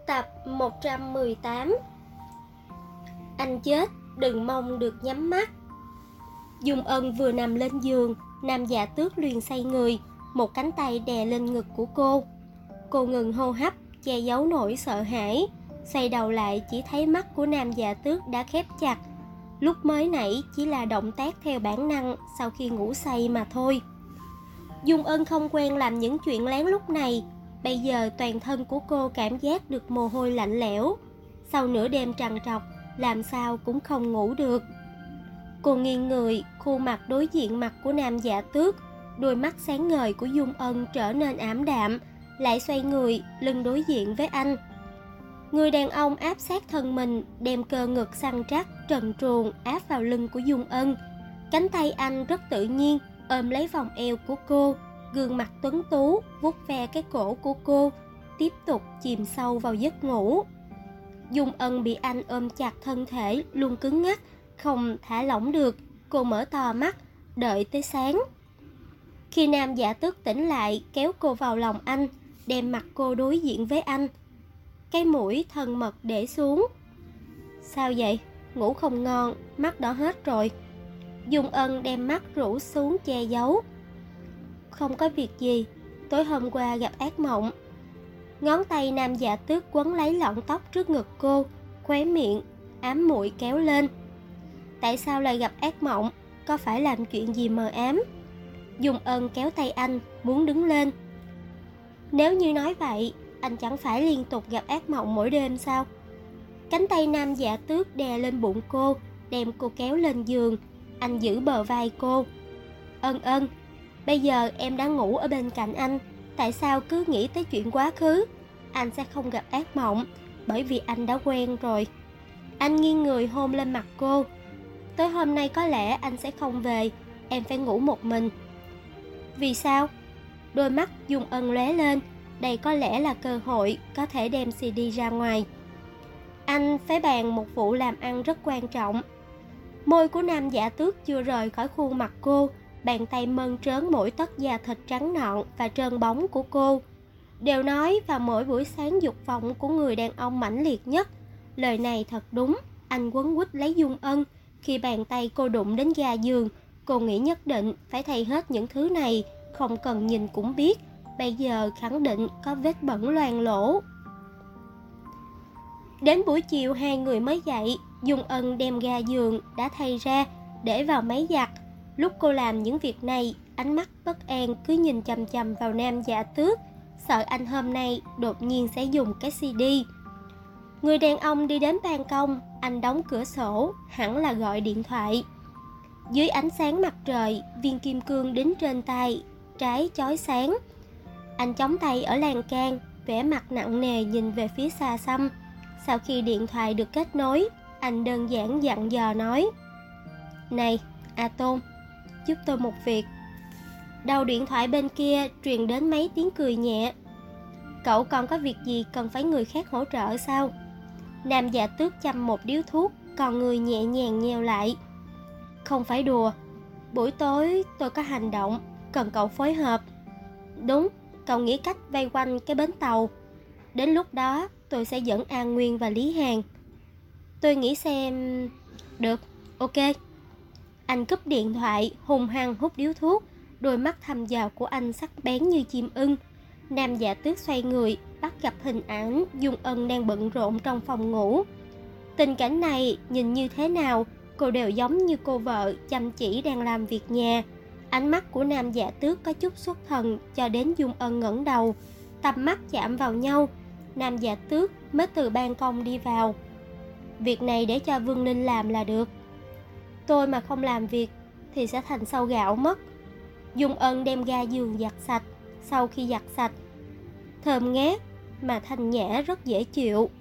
Tập 118. Anh chết, đừng mong được nhắm mắt. Dung Ân vừa nằm lên giường, Nam Dạ Tước liền xoay người, một cánh tay đè lên ngực của cô. Cô ngừng hô hấp, che giấu nỗi sợ hãi. Xoay đầu lại chỉ thấy mắt của Nam Dạ Tước đã khép chặt. Lúc mới nãy chỉ là động tác theo bản năng sau khi ngủ say mà thôi. Dung Ân không quen làm những chuyện lén lúc này. Bây giờ toàn thân của cô cảm giác được mồ hôi lạnh lẽo. Sau nửa đêm trằn trọc, làm sao cũng không ngủ được. Cô nghiêng người, khuôn mặt đối diện mặt của Nam Dạ Tước. Đôi mắt sáng ngời của Dung Ân trở nên ảm đạm, lại xoay người, lưng đối diện với anh. Người đàn ông áp sát thân mình, đem cơ ngực săn chắc, trần truồng áp vào lưng của Dung Ân. Cánh tay anh rất tự nhiên, ôm lấy vòng eo của cô, gương mặt tuấn tú, vuốt ve cái cổ của cô, tiếp tục chìm sâu vào giấc ngủ. Dung Ân bị anh ôm chặt thân thể, luôn cứng ngắc, không thả lỏng được. Cô mở to mắt, đợi tới sáng. Khi Nam Dạ Tước tỉnh lại, kéo cô vào lòng anh, đem mặt cô đối diện với anh. Cái mũi thân mật để xuống. Sao vậy? Ngủ không ngon, mắt đỏ hết rồi. Dung Ân đem mắt rũ xuống che giấu. Không có việc gì, tối hôm qua gặp ác mộng. Ngón tay Nam Dạ Tước quấn lấy lọn tóc trước ngực cô, khóe miệng ám muội kéo lên. Tại sao lại gặp ác mộng? Có phải làm chuyện gì mờ ám? Dung Ân kéo tay anh, muốn đứng lên. Nếu như nói vậy, anh chẳng phải liên tục gặp ác mộng mỗi đêm sao? Cánh tay Nam Dạ Tước đè lên bụng cô, đem cô kéo lên giường. Anh giữ bờ vai cô. Ân, bây giờ em đã ngủ ở bên cạnh anh, tại sao cứ nghĩ tới chuyện quá khứ? Anh sẽ không gặp ác mộng, bởi vì anh đã quen rồi. Anh nghiêng người hôn lên mặt cô. Tối hôm nay có lẽ anh sẽ không về, em phải ngủ một mình. Vì sao? Đôi mắt Dung Ân lóe lên. Đây có lẽ là cơ hội có thể đem CD ra ngoài. Anh phải bàn một vụ làm ăn rất quan trọng. Môi của Nam Dạ Tước chưa rời khỏi khuôn mặt cô, bàn tay mơn trớn mỗi tấc da thịt trắng nõn và trơn bóng của cô. Đều nói vào mỗi buổi sáng dục vọng của người đàn ông mãnh liệt nhất. Lời này thật đúng. Anh quấn quýt lấy Dung Ân. Khi bàn tay cô đụng đến ga giường, cô nghĩ nhất định phải thay hết những thứ này, không cần nhìn cũng biết. Bây giờ khẳng định có vết bẩn loang lỗ. Đến buổi chiều hai người mới dậy. Dung Ân đem ga giường đã thay ra, để vào máy giặt. Lúc cô làm những việc này, ánh mắt bất an cứ nhìn chằm chằm vào Nam Dạ Tước, sợ anh hôm nay đột nhiên sẽ dùng cái CD. Người đàn ông đi đến ban công, anh đóng cửa sổ, hẳn là gọi điện thoại. Dưới ánh sáng mặt trời, viên kim cương đính trên tay trái chói sáng. Anh chống tay ở lan can, vẻ mặt nặng nề nhìn về phía xa xăm. Sau khi điện thoại được kết nối, anh đơn giản dặn dò nói: Này, Tôn, giúp tôi một việc. Đầu điện thoại bên kia truyền đến mấy tiếng cười nhẹ. Cậu còn có việc gì cần phải người khác hỗ trợ sao? Nam Dạ Tước châm một điếu thuốc, còn người nhẹ nhàng nheo lại. Không phải đùa, buổi tối tôi có hành động, cần cậu phối hợp. Đúng, cậu nghĩ cách vây quanh cái bến tàu. Đến lúc đó tôi sẽ dẫn An Nguyên và Lý Hàn. Tôi nghĩ xem... Được, ok. Anh cúp điện thoại, hung hăng hút điếu thuốc. Đôi mắt thăm dò của anh sắc bén như chim ưng. Nam Dạ Tước xoay người, bắt gặp hình ảnh Dung Ân đang bận rộn trong phòng ngủ. Tình cảnh này nhìn như thế nào, cô đều giống như cô vợ chăm chỉ đang làm việc nhà. Ánh mắt của Nam Dạ Tước có chút xuất thần, cho đến Dung Ân ngẩng đầu. Tầm mắt chạm vào nhau. Nam Dạ Tước mới từ ban công đi vào. Việc này để cho Vương Ninh làm là được. Tôi mà không làm việc thì sẽ thành sâu gạo mất. Dung Ân đem ga giường giặt sạch. Sau khi giặt sạch, thơm ngát mà thanh nhã, rất dễ chịu.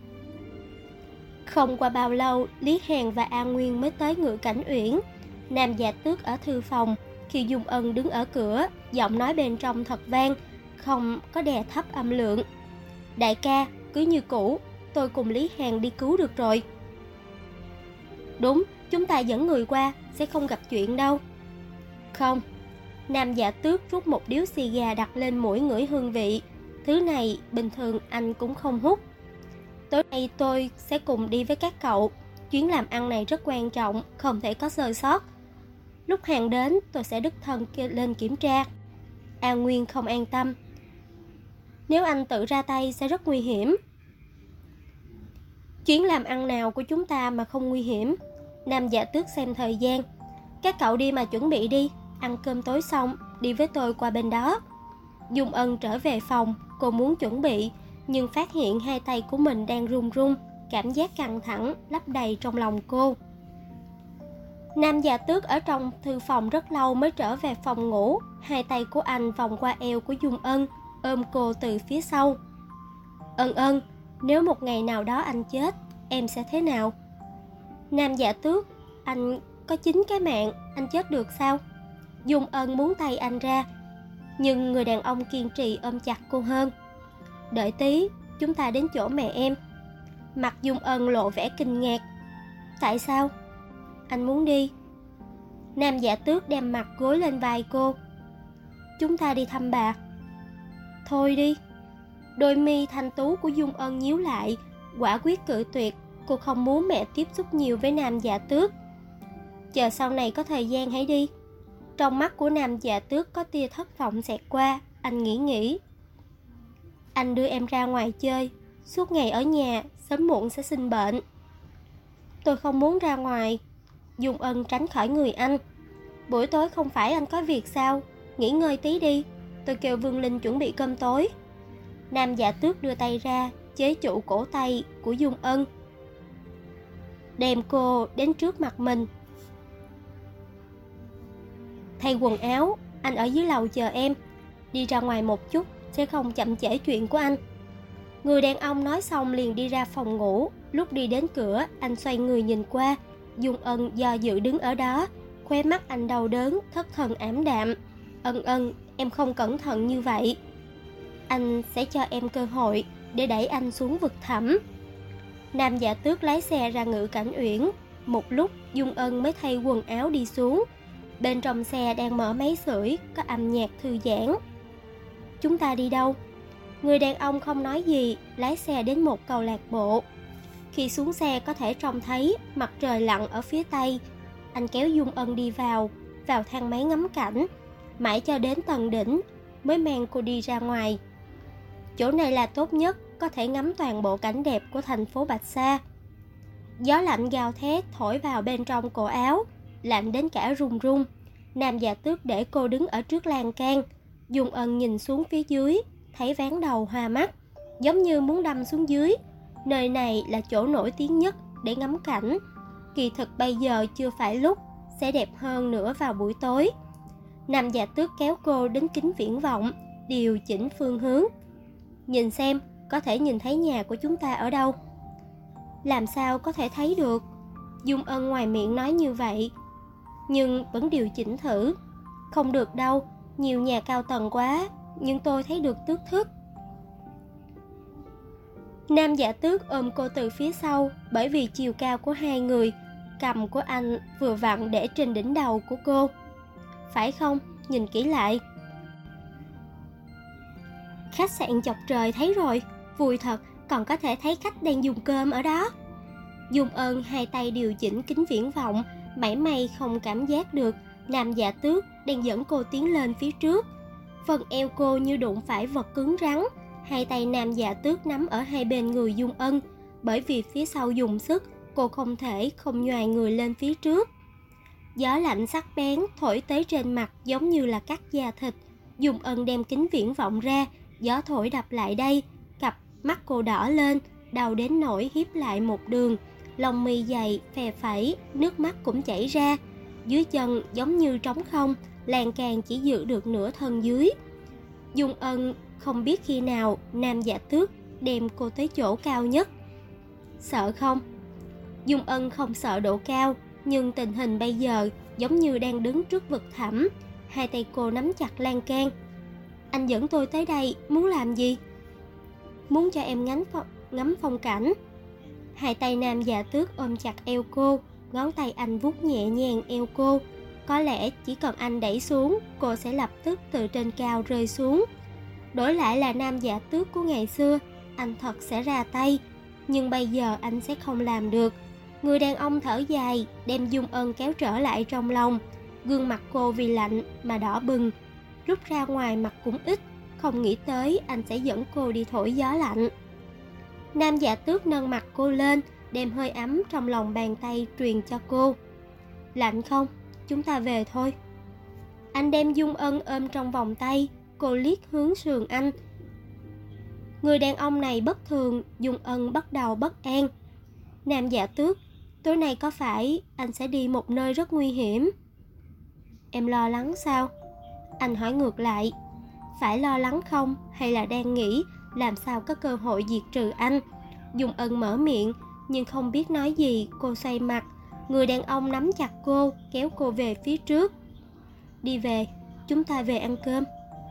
Không qua bao lâu, Lý Hàn và An Nguyên mới tới Ngự Cảnh Uyển. Nam Dạ Tước ở thư phòng. Khi Dung Ân đứng ở cửa, giọng nói bên trong thật vang, không có đè thấp âm lượng. Đại ca, cứ như cũ, tôi cùng Lý Hàn đi cứu được rồi. Đúng, chúng ta dẫn người qua, sẽ không gặp chuyện đâu. Không. Nam Dạ Tước rút một điếu xì gà đặt lên mũi ngửi hương vị. Thứ này bình thường anh cũng không hút. Tối nay tôi sẽ cùng đi với các cậu. Chuyến làm ăn này rất quan trọng, không thể có sơ sót. Lúc hàng đến, tôi sẽ đích thân lên kiểm tra. An Nguyên không an tâm. Nếu anh tự ra tay sẽ rất nguy hiểm. Chuyến làm ăn nào của chúng ta mà không nguy hiểm? Nam Dạ Tước xem thời gian. Các cậu đi mà chuẩn bị đi. Ăn cơm tối xong, đi với tôi qua bên đó. Dung Ân trở về phòng, cô muốn chuẩn bị, nhưng phát hiện hai tay của mình đang run run. Cảm giác căng thẳng lấp đầy trong lòng cô. Nam Dạ Tước ở trong thư phòng rất lâu mới trở về phòng ngủ. Hai tay của anh vòng qua eo của Dung Ân, ôm cô từ phía sau. Ân Ân, nếu một ngày nào đó anh chết, em sẽ thế nào? Nam Dạ Tước, anh có 9 cái mạng, anh chết được sao? Dung Ân muốn tay anh ra, nhưng người đàn ông kiên trì ôm chặt cô hơn. Đợi tí, chúng ta đến chỗ mẹ em. Mặt Dung Ân lộ vẻ kinh ngạc. Tại sao? Anh muốn đi. Nam Dạ Tước đem mặt gối lên vai cô. Chúng ta đi thăm bà. Thôi đi. Đôi mi thanh tú của Dung Ân nhíu lại, quả quyết cự tuyệt. Cô không muốn mẹ tiếp xúc nhiều với Nam Dạ Tước. Chờ sau này có thời gian hãy đi. Trong mắt của Nam Dạ Tước có tia thất vọng xẹt qua. Anh nghĩ. Anh đưa em ra ngoài chơi. Suốt ngày ở nhà, sớm muộn sẽ sinh bệnh. Tôi không muốn ra ngoài. Dung Ân tránh khỏi người anh. Buổi tối không phải anh có việc sao? Nghỉ ngơi tí đi. Tôi kêu Vương Linh chuẩn bị cơm tối. Nam Dạ Tước đưa tay ra, chế trụ cổ tay của Dung Ân, đem cô đến trước mặt mình. Thay quần áo, anh ở dưới lầu chờ em. Đi ra ngoài một chút, sẽ không chậm trễ chuyện của anh. Người đàn ông nói xong liền đi ra phòng ngủ. Lúc đi đến cửa, anh xoay người nhìn qua. Dung Ân do dự đứng ở đó, khóe mắt anh đau đớn, thất thần ảm đạm. Ân, em không cẩn thận như vậy. Anh sẽ cho em cơ hội để đẩy anh xuống vực thẳm. Nam Dạ Tước lái xe ra Ngự Cảnh Uyển. Một lúc Dung Ân mới thay quần áo đi xuống. Bên trong xe đang mở máy sưởi, có âm nhạc thư giãn. Chúng ta đi đâu? Người đàn ông không nói gì, lái xe đến một câu lạc bộ. Khi xuống xe có thể trông thấy mặt trời lặn ở phía tây. Anh kéo Dung Ân đi vào thang máy ngắm cảnh, mãi cho đến tầng đỉnh mới mang cô đi ra ngoài. Chỗ này là tốt nhất, có thể ngắm toàn bộ cảnh đẹp của thành phố Bạch Sa. Gió lạnh gào thét thổi vào bên trong cổ áo, lạnh đến cả run run. Nam Dạ Tước để cô đứng ở trước lan can. Dung Ân nhìn xuống phía dưới, thấy ván đầu hoa mắt, giống như muốn đâm xuống dưới. Nơi này là chỗ nổi tiếng nhất để ngắm cảnh. Kỳ thực bây giờ chưa phải lúc, sẽ đẹp hơn nữa vào buổi tối. Nam Dạ Tước kéo cô đến kính viễn vọng, điều chỉnh phương hướng. Nhìn xem, có thể nhìn thấy nhà của chúng ta ở đâu? Làm sao có thể thấy được? Dung Ân ngoài miệng nói như vậy, nhưng vẫn điều chỉnh thử. Không được đâu, nhiều nhà cao tầng quá, nhưng tôi thấy được tước thức. Nam Dạ Tước ôm cô từ phía sau, bởi vì chiều cao của hai người, cằm của anh vừa vặn để trên đỉnh đầu của cô. Phải không? Nhìn kỹ lại. Khách sạn Chọc Trời thấy rồi, vui thật, còn có thể thấy khách đang dùng cơm ở đó. Dung Ân hai tay điều chỉnh kính viễn vọng, mảy may không cảm giác được Nam Dạ Tước đang dẫn cô tiến lên phía trước. Phần eo cô như đụng phải vật cứng rắn. Hai tay Nam Dạ Tước nắm ở hai bên người Dung Ân, bởi vì phía sau dùng sức, cô không thể không nhoài người lên phía trước. Gió lạnh sắc bén thổi tới trên mặt giống như là cắt da thịt. Dung Ân đem kính viễn vọng ra, gió thổi đập lại đây, cặp mắt cô đỏ lên, đau đến nỗi híp lại một đường, lông mi dày phè phẩy, nước mắt cũng chảy ra. Dưới chân giống như trống không, lan can chỉ giữ được nửa thân dưới. Dung Ân không biết khi nào Nam Dạ Tước đem cô tới chỗ cao nhất. Sợ không? Dung Ân không sợ độ cao, nhưng tình hình bây giờ giống như đang đứng trước vực thẳm. Hai tay cô nắm chặt lan can. Anh dẫn tôi tới đây muốn làm gì? Muốn cho em ngắm phong cảnh. Hai tay Nam Dạ Tước ôm chặt eo cô, ngón tay anh vuốt nhẹ nhàng eo cô. Có lẽ chỉ cần anh đẩy xuống, cô sẽ lập tức từ trên cao rơi xuống. Đổi lại là Nam Dạ Tước của ngày xưa, anh thật sẽ ra tay. nhưng bây giờ anh sẽ không làm được. Người đàn ông thở dài, đem Dung Ân kéo trở lại trong lòng. Gương mặt cô vì lạnh mà đỏ bừng, rút ra ngoài mặt cũng ít, không nghĩ tới anh sẽ dẫn cô đi thổi gió lạnh. Nam Dạ Tước nâng mặt cô lên, đem hơi ấm trong lòng bàn tay truyền cho cô. Lạnh không? Chúng ta về thôi. Anh đem Dung Ân ôm trong vòng tay, cô liếc hướng sườn anh. Người đàn ông này bất thường, Dung Ân bắt đầu bất an. Nam Dạ Tước, tối nay có phải anh sẽ đi một nơi rất nguy hiểm? Em lo lắng sao? Anh hỏi ngược lại. Phải lo lắng không, hay là đang nghĩ làm sao có cơ hội diệt trừ anh? Dung Ân mở miệng, nhưng không biết nói gì, cô xoay mặt. Người đàn ông nắm chặt cô, kéo cô về phía trước. Đi về, chúng ta về ăn cơm.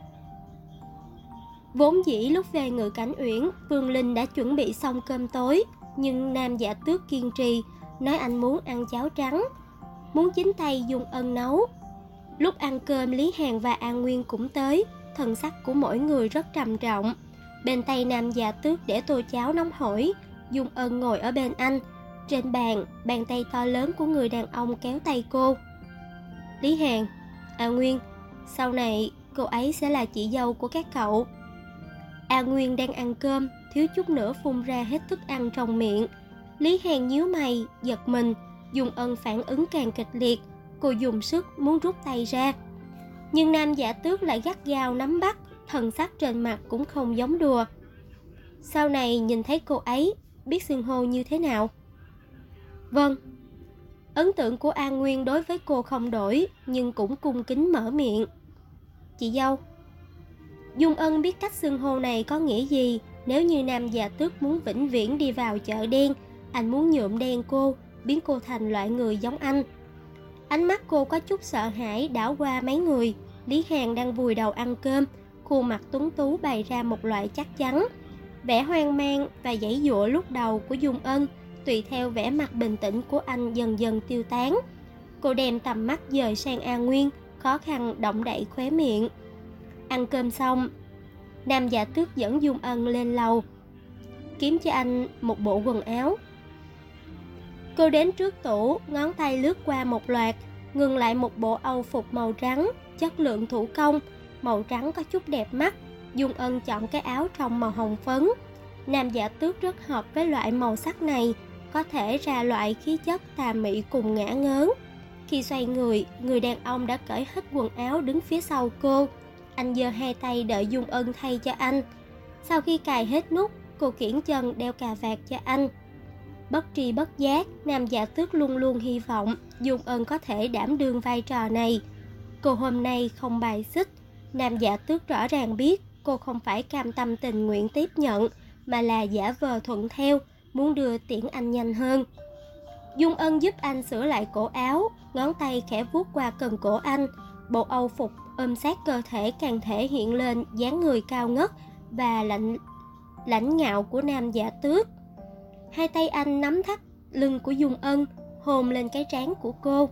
Vốn dĩ lúc về Ngự Cảnh Uyển, Vương Linh đã chuẩn bị xong cơm tối, nhưng Nam Dạ Tước kiên trì, nói anh muốn ăn cháo trắng, muốn chính tay Dung Ân nấu. Lúc ăn cơm, Lý Hàn và An Nguyên cũng tới, thần sắc của mỗi người rất trầm trọng. Bên tay Nam Dạ Tước để tô cháo nóng hổi, Dung Ân ngồi ở bên anh. Trên bàn, bàn tay to lớn của người đàn ông kéo tay cô. Lý Hàn, An Nguyên, sau này cô ấy sẽ là chị dâu của các cậu. An Nguyên đang ăn cơm, thiếu chút nữa phun ra hết thức ăn trong miệng. Lý Hàn nhíu mày, giật mình. Dung Ân phản ứng càng kịch liệt, cô dùng sức muốn rút tay ra. Nhưng Nam Dạ Tước lại gắt gao nắm bắt, thần sắc trên mặt cũng không giống đùa. Sau này nhìn thấy cô ấy, biết xưng hô như thế nào? Vâng. Ấn tượng của An Nguyên đối với cô không đổi, nhưng cũng cung kính mở miệng. Chị dâu. Dung Ân biết cách xưng hô này có nghĩa gì. Nếu như Nam Dạ Tước muốn vĩnh viễn đi vào chợ đen, anh muốn nhuộm đen cô, biến cô thành loại người giống anh. Ánh mắt cô có chút sợ hãi đảo qua mấy người. Lý Hàn đang vùi đầu ăn cơm, khuôn mặt tuấn tú bày ra một loại chắc chắn. Vẻ hoang mang và giãy giụa lúc đầu của Dung Ân, tùy theo vẻ mặt bình tĩnh của anh dần dần tiêu tán. Cô đem tầm mắt dời sang An Nguyên, khó khăn động đậy khóe miệng. Ăn cơm xong, Nam Dạ Tước dẫn Dung Ân lên lầu, kiếm cho anh một bộ quần áo. Cô đến trước tủ, ngón tay lướt qua một loạt, ngừng lại một bộ âu phục màu trắng, chất lượng thủ công, màu trắng có chút đẹp mắt. Dung Ân chọn cái áo trong màu hồng phấn. Nam Dạ Tước rất hợp với loại màu sắc này, có thể ra loại khí chất tà mị cùng ngả ngớn. Khi xoay người, người đàn ông đã cởi hết quần áo đứng phía sau cô. Anh giơ hai tay đợi Dung Ân thay cho anh. Sau khi cài hết nút, cô kiễng chân đeo cà vạt cho anh. Bất tri bất giác, Nam Dạ Tước luôn luôn hy vọng Dung Ân có thể đảm đương vai trò này. Cô hôm nay không bài xích. Nam Dạ Tước rõ ràng biết cô không phải cam tâm tình nguyện tiếp nhận, mà là giả vờ thuận theo, muốn đưa tiễn anh nhanh hơn. Dung Ân giúp anh sửa lại cổ áo, ngón tay khẽ vuốt qua cần cổ anh. Bộ âu phục ôm sát cơ thể càng thể hiện lên dáng người cao ngất và lãnh ngạo của Nam Dạ Tước. Hai tay anh nắm thắt lưng của Dung Ân, hôn lên cái trán của cô.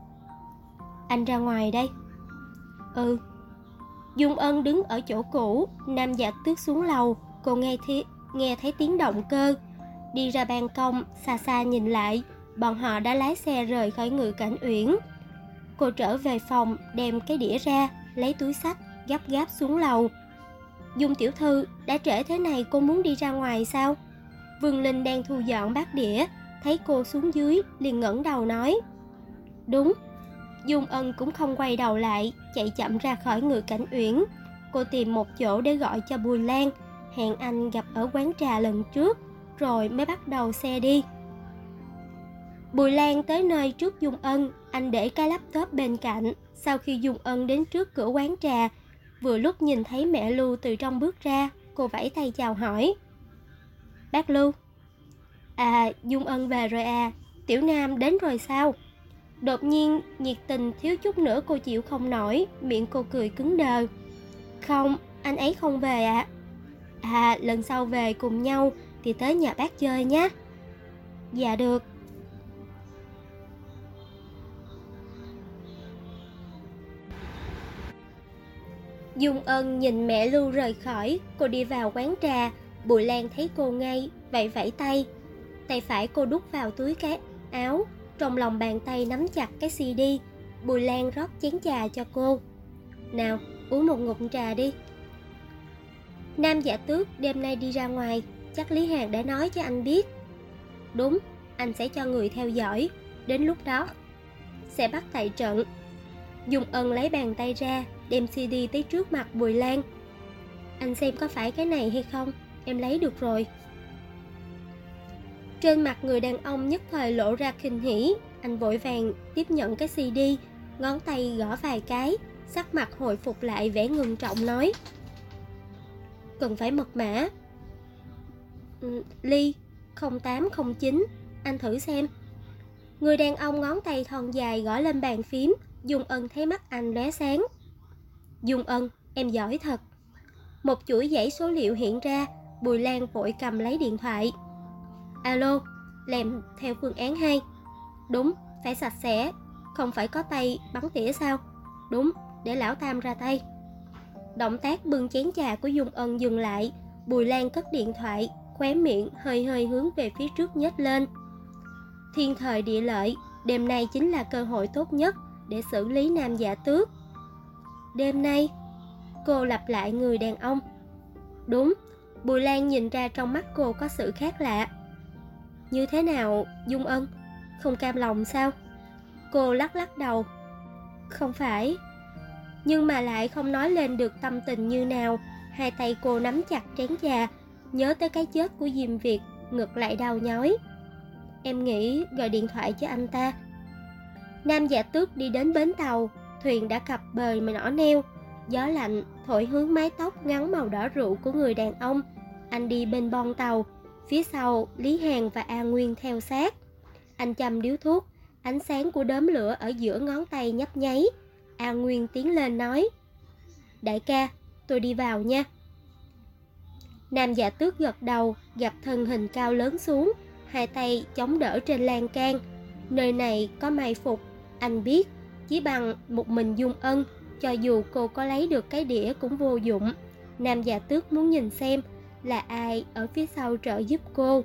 Anh ra ngoài đây. Ừ. Dung Ân đứng ở chỗ cũ, Nam Dạ Tước xuống lầu. Cô nghe thấy tiếng động cơ. Đi ra ban công, xa xa nhìn lại, bọn họ đã lái xe rời khỏi Ngự Cảnh Uyển. Cô trở về phòng, đem cái đĩa ra, lấy túi xách, gấp gáp xuống lầu. Dung tiểu thư, đã trễ thế này cô muốn đi ra ngoài sao? Vương Linh đang thu dọn bát đĩa, thấy cô xuống dưới, liền ngẩng đầu nói. Đúng. Dung Ân cũng không quay đầu lại, chạy chậm ra khỏi Ngự Cảnh Uyển. Cô tìm một chỗ để gọi cho Bùi Lan, hẹn anh gặp ở quán trà lần trước, rồi mới bắt đầu xe đi. Bùi Lan tới nơi trước Dung Ân, anh để cái laptop bên cạnh. Sau khi Dung Ân đến trước cửa quán trà, vừa lúc nhìn thấy mẹ Lưu từ trong bước ra, cô vẫy tay chào hỏi. Bác Lưu. À, Dung Ân về rồi à, Tiểu Nam đến rồi sao? Đột nhiên, nhiệt tình thiếu chút nữa cô chịu không nổi, miệng cô cười cứng đờ. Không, anh ấy không về ạ. À, lần sau về cùng nhau thì tới nhà bác chơi nhé. Dạ được. Dung Ân nhìn mẹ Lưu rời khỏi, cô đi vào quán trà. Bùi Lan thấy cô ngay, vẫy vẫy tay. Tay phải cô đút vào túi cái áo, trong lòng bàn tay nắm chặt cái CD. Bùi Lan rót chén trà cho cô. Nào, uống một ngụm trà đi. Nam Dạ Tước đêm nay đi ra ngoài, chắc Lý Hàn đã nói cho anh biết. Đúng, anh sẽ cho người theo dõi, đến lúc đó sẽ bắt tại trận. Dung Ân lấy bàn tay ra, đem CD tới trước mặt Bùi Lan. Anh xem có phải cái này hay không, em lấy được rồi. Trên mặt người đàn ông nhất thời lộ ra kinh hỉ. Anh vội vàng tiếp nhận cái CD, ngón tay gõ vài cái, sắc mặt hồi phục lại vẻ ngưng trọng nói: Cần phải mật mã. Ly 0809, anh thử xem. Người đàn ông ngón tay thon dài gõ lên bàn phím. Dung Ân thấy mắt anh lóe sáng. Dung Ân, em giỏi thật. Một chuỗi dãy số liệu hiện ra. Bùi Lan vội cầm lấy điện thoại. Alo, làm theo phương án 2. Đúng, phải sạch sẽ. Không phải có tay bắn tỉa sao? Đúng, để lão Tam ra tay. Động tác bưng chén trà của Dung Ân dừng lại. Bùi Lan cất điện thoại, khóe miệng hơi hơi hướng về phía trước nhếch lên. Thiên thời địa lợi, đêm nay chính là cơ hội tốt nhất để xử lý Nam Dạ Tước. Đêm nay? Cô lặp lại người đàn ông. Đúng, Bùi Lan nhìn ra trong mắt cô có sự khác lạ. Như thế nào, Dung Ân? Không cam lòng sao? Cô lắc lắc đầu. Không phải. Nhưng mà lại không nói lên được tâm tình như nào. Hai tay cô nắm chặt chén trà, nhớ tới cái chết của Diêm Việt, ngực lại đau nhói. Em nghĩ gọi điện thoại cho anh ta. Nam Dạ Tước đi đến bến tàu. Thuyền đã cập bờ mà nỏ neo. Gió lạnh thổi hướng mái tóc ngắn màu đỏ rượu của người đàn ông. Anh đi bên bon tàu. Phía sau Lý Hàn và A Nguyên theo sát. Anh châm điếu thuốc. Ánh sáng của đốm lửa ở giữa ngón tay nhấp nháy. A Nguyên tiến lên nói: Đại ca, tôi đi vào nha. Nam Dạ Tước gật đầu, gặp thân hình cao lớn xuống, hai tay chống đỡ trên lan can. Nơi này có mai phục, anh biết, chỉ bằng một mình Dung Ân, cho dù cô có lấy được cái đĩa cũng vô dụng. Nam Dạ Tước muốn nhìn xem là ai ở phía sau trợ giúp cô.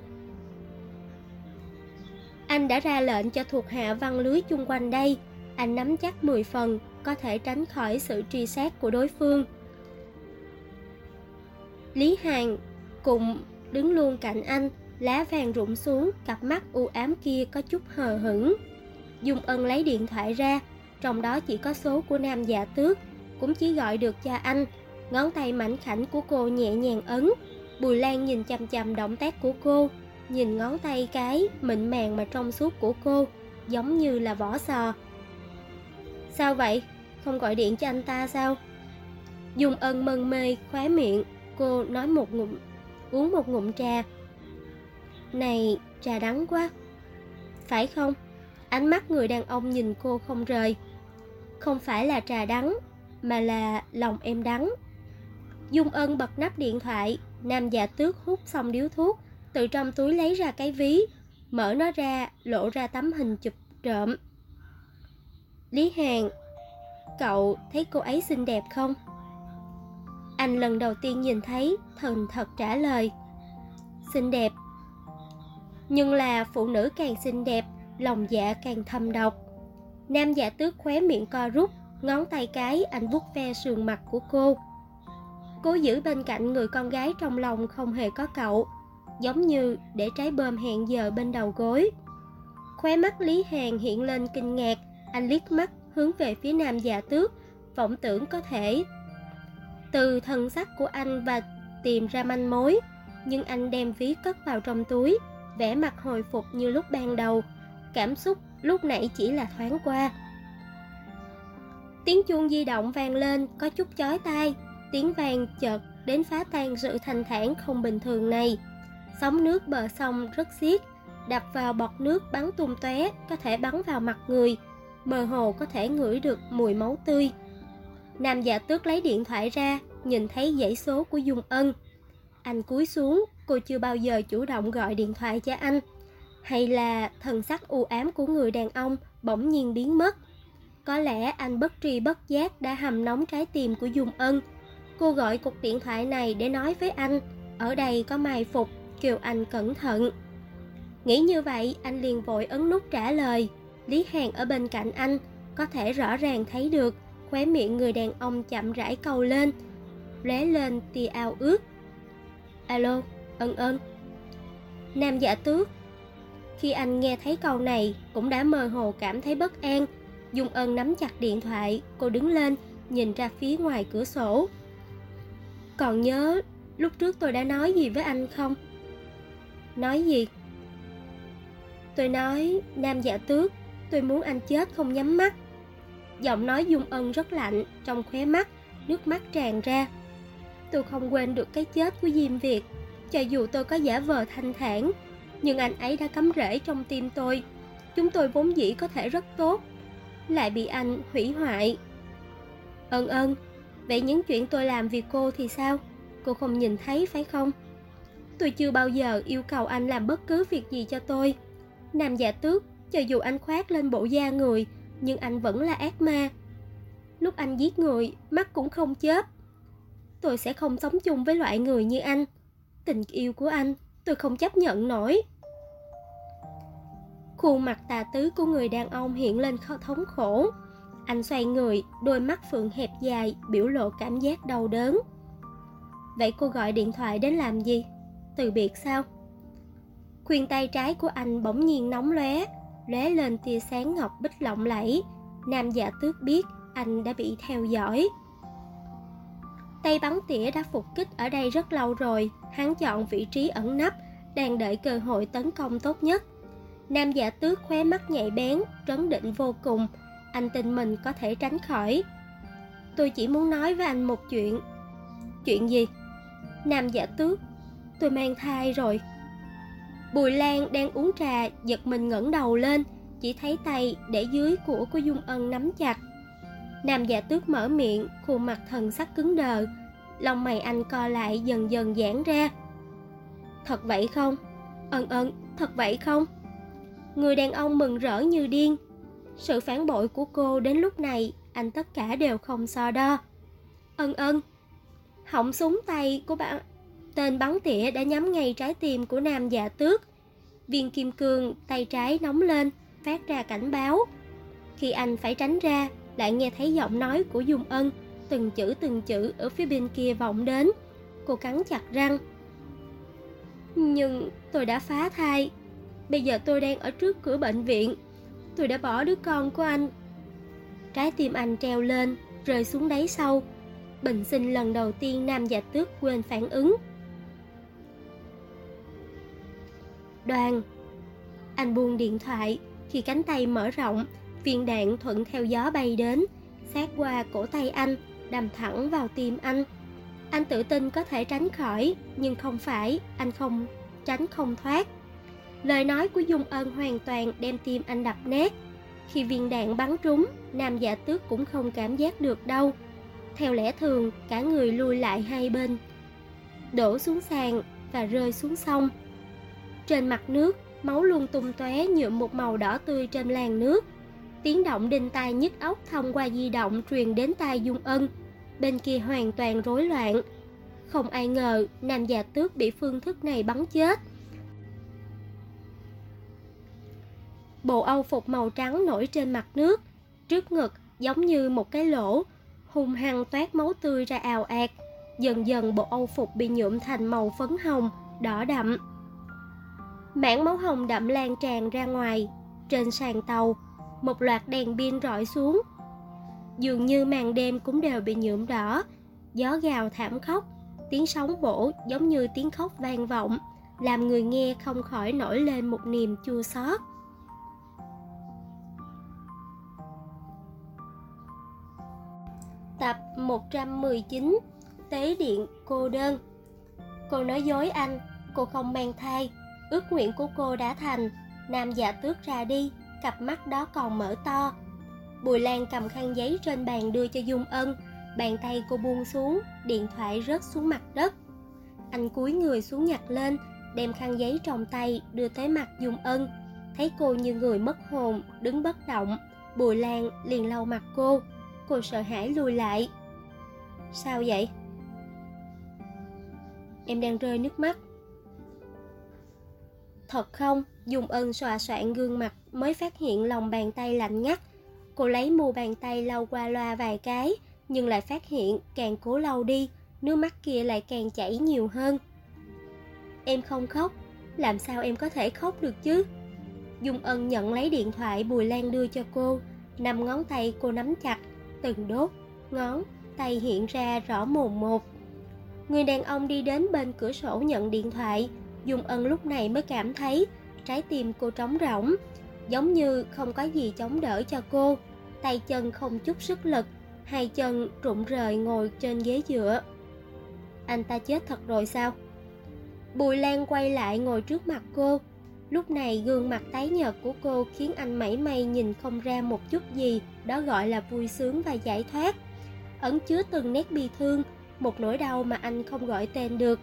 Anh đã ra lệnh cho thuộc hạ văng lưới chung quanh đây. Anh nắm chắc 10 phần có thể tránh khỏi sự truy sát của đối phương. Lý Hàn cùng đứng luôn cạnh anh, lá vàng rụng xuống, cặp mắt u ám kia có chút hờ hững. Dung Ân lấy điện thoại ra, trong đó chỉ có số của Nam Dạ Tước, cũng chỉ gọi được cho anh. Ngón tay mảnh khảnh của cô nhẹ nhàng ấn. Bùi Lan nhìn chằm chằm động tác của cô, nhìn ngón tay cái mịn màng mà trong suốt của cô, giống như là vỏ sò. Sao vậy? Không gọi điện cho anh ta sao? Dung Ân mân mê khóe miệng, cô nói uống một ngụm trà. Này, trà đắng quá. Phải không? Ánh mắt người đàn ông nhìn cô không rời. Không phải là trà đắng, mà là lòng em đắng. Dung Ân bật nắp điện thoại. Nam Dạ Tước hút xong điếu thuốc, từ trong túi lấy ra cái ví, mở nó ra, lộ ra tấm hình chụp trộm. Lý Hàn, cậu thấy cô ấy xinh đẹp không? Anh lần đầu tiên nhìn thấy, thần thật trả lời. Xinh đẹp. Nhưng là phụ nữ càng xinh đẹp, lòng dạ càng thâm độc. Nam Dạ Tước khóe miệng co rút, ngón tay cái anh vuốt ve sườn mặt của cô. Cố giữ bên cạnh người con gái trong lòng không hề có cậu, giống như để trái bơm hẹn giờ bên đầu gối. Khóe mắt Lý Hàn hiện lên kinh ngạc, anh liếc mắt hướng về phía Nam Dạ Tước, vọng tưởng có thể từ thần sắc của anh và tìm ra manh mối. Nhưng anh đem ví cất vào trong túi, vẻ mặt hồi phục như lúc ban đầu. Cảm xúc lúc nãy chỉ là thoáng qua. Tiếng chuông di động vang lên có chút chói tai. Tiếng vang chợt đến phá tan sự thanh thản không bình thường này. Sóng nước bờ sông rất xiết, đập vào bọt nước bắn tung tóe, có thể bắn vào mặt người, mơ hồ có thể ngửi được mùi máu tươi. Nam Dạ Tước lấy điện thoại ra, nhìn thấy dãy số của Dung Ân. Anh cúi xuống, cô chưa bao giờ chủ động gọi điện thoại cho anh. Hay là thần sắc u ám của người đàn ông bỗng nhiên biến mất? Có lẽ anh bất tri bất giác đã hầm nóng trái tim của Dung Ân. Cô gọi cuộc điện thoại này để nói với anh, ở đây có mai phục, kêu anh cẩn thận. Nghĩ như vậy, anh liền vội ấn nút trả lời. Lý Hàn ở bên cạnh anh, có thể rõ ràng thấy được khóe miệng người đàn ông chậm rãi cong lên, lóe lên tia ao ước. Alo, Ân Ân. Nam Dạ Tước. Khi anh nghe thấy câu này, cũng đã mơ hồ cảm thấy bất an. Dung Ân nắm chặt điện thoại, cô đứng lên, nhìn ra phía ngoài cửa sổ. Còn nhớ lúc trước tôi đã nói gì với anh không? Nói gì? Tôi nói, Nam Dạ Tước, tôi muốn anh chết không nhắm mắt. Giọng nói Dung Ân rất lạnh, trong khóe mắt, nước mắt tràn ra. Tôi không quên được cái chết của Diêm Việt. Cho dù tôi có giả vờ thanh thản, nhưng anh ấy đã cắm rễ trong tim tôi. Chúng tôi vốn dĩ có thể rất tốt, lại bị anh hủy hoại. Ân Ân, vậy những chuyện tôi làm vì cô thì sao? Cô không nhìn thấy phải không? Tôi chưa bao giờ yêu cầu anh làm bất cứ việc gì cho tôi. Nam Dạ Tước, cho dù anh khoác lên bộ da người, nhưng anh vẫn là ác ma. Lúc anh giết người, mắt cũng không chớp. Tôi sẽ không sống chung với loại người như anh. Tình yêu của anh, tôi không chấp nhận nổi. Khuôn mặt tà tứ của người đàn ông hiện lên thống khổ. Anh xoay người, đôi mắt phượng hẹp dài, biểu lộ cảm giác đau đớn. Vậy cô gọi điện thoại đến làm gì? Từ biệt sao? Khuyên tay trái của anh bỗng nhiên nóng lóe, lóe lên tia sáng ngọc bích lộng lẫy. Nam Dạ Tước biết anh đã bị theo dõi. Tay bắn tỉa đã phục kích ở đây rất lâu rồi. Hắn chọn vị trí ẩn nấp, đang đợi cơ hội tấn công tốt nhất. Nam Dạ Tước khóe mắt nhạy bén, trấn định vô cùng. Anh tin mình có thể tránh khỏi. Tôi chỉ muốn nói với anh một chuyện. Chuyện gì? Nam Dạ Tước, tôi mang thai rồi. Bùi Lan đang uống trà, giật mình ngẩng đầu lên, chỉ thấy tay để dưới của Dung Ân nắm chặt. Nam Dạ Tước mở miệng, khuôn mặt thần sắc cứng đờ, lông mày anh co lại dần dần giãn ra. Thật vậy không? Ân Ân, thật vậy không? Người đàn ông mừng rỡ như điên. Sự phản bội của cô đến lúc này, anh tất cả đều không so đo. Ân Ân. Họng súng tay của bạn. Tên bắn tỉa đã nhắm ngay trái tim của Nam Dạ Tước. Viên kim cương tay trái nóng lên, phát ra cảnh báo. Khi anh phải tránh ra, lại nghe thấy giọng nói của Dung Ân, từng chữ ở phía bên kia vọng đến. Cô cắn chặt răng. Nhưng tôi đã phá thai. Bây giờ tôi đang ở trước cửa bệnh viện. Tôi đã bỏ đứa con của anh. Trái tim anh treo lên, rơi xuống đáy sâu. Bình sinh lần đầu tiên Nam Dạ Tước quên phản ứng. Đoàn. Anh buông điện thoại. Khi cánh tay mở rộng, viên đạn thuận theo gió bay đến, sát qua cổ tay anh, đâm thẳng vào tim anh. Anh tự tin có thể tránh khỏi, nhưng không phải, anh không tránh không thoát. Lời nói của Dung Ân hoàn toàn đem tim anh đập nát. Khi viên đạn bắn trúng, Nam Dạ Tước cũng không cảm giác được đâu. Theo lẽ thường, cả người lùi lại hai bên, đổ xuống sàn và rơi xuống sông. Trên mặt nước, máu luôn tung tóe nhuộm một màu đỏ tươi trên làn nước. Tiếng động đinh tai nhức óc thông qua di động truyền đến tai Dung Ân. Bên kia hoàn toàn rối loạn. Không ai ngờ Nam Dạ Tước bị phương thức này bắn chết. Bộ âu phục màu trắng nổi trên mặt nước, trước ngực giống như một cái lỗ, hung hăng toát máu tươi ra ào ạt. Dần dần bộ âu phục bị nhuộm thành màu phấn hồng, đỏ đậm. Mảng máu hồng đậm lan tràn ra ngoài. Trên sàn tàu, một loạt đèn pin rọi xuống. Dường như màn đêm cũng đều bị nhuộm đỏ. Gió gào thảm khốc, tiếng sóng vỗ giống như tiếng khóc vang vọng, làm người nghe không khỏi nổi lên một niềm chua xót. Tập 119. Tế điện cô đơn. Cô nói dối anh, cô không mang thai. Ước nguyện của cô đã thành. Nam Dạ Tước ra đi, cặp mắt đó còn mở to. Bùi Lan cầm khăn giấy trên bàn đưa cho Dung Ân. Bàn tay cô buông xuống, điện thoại rớt xuống mặt đất. Anh cúi người xuống nhặt lên, đem khăn giấy trong tay đưa tới mặt Dung Ân. Thấy cô như người mất hồn, đứng bất động, Bùi Lan liền lau mặt cô. Cô sợ hãi lùi lại. Sao vậy? Em đang rơi nước mắt. Thật không? Dung Ân xòa soạn gương mặt mới phát hiện lòng bàn tay lạnh ngắt. Cô lấy mu bàn tay lau qua loa vài cái, nhưng lại phát hiện càng cố lau đi, nước mắt kia lại càng chảy nhiều hơn. Em không khóc, làm sao em có thể khóc được chứ? Dung Ân nhận lấy điện thoại Bùi Lan đưa cho cô, 5 ngón tay cô nắm chặt, từng đốt ngón tay hiện ra rõ mồn một. Người đàn ông đi đến bên cửa sổ nhận điện thoại. Dung Ân lúc này mới cảm thấy trái tim cô trống rỗng, giống như không có gì chống đỡ cho cô, tay chân không chút sức lực, hai chân rụng rời ngồi trên ghế dựa. Anh ta chết thật rồi sao? Bùi Lan quay lại ngồi trước mặt cô. Lúc này gương mặt tái nhợt của cô khiến anh mảy may nhìn không ra một chút gì đó gọi là vui sướng và giải thoát, ẩn chứa từng nét bi thương, một nỗi đau mà anh không gọi tên được.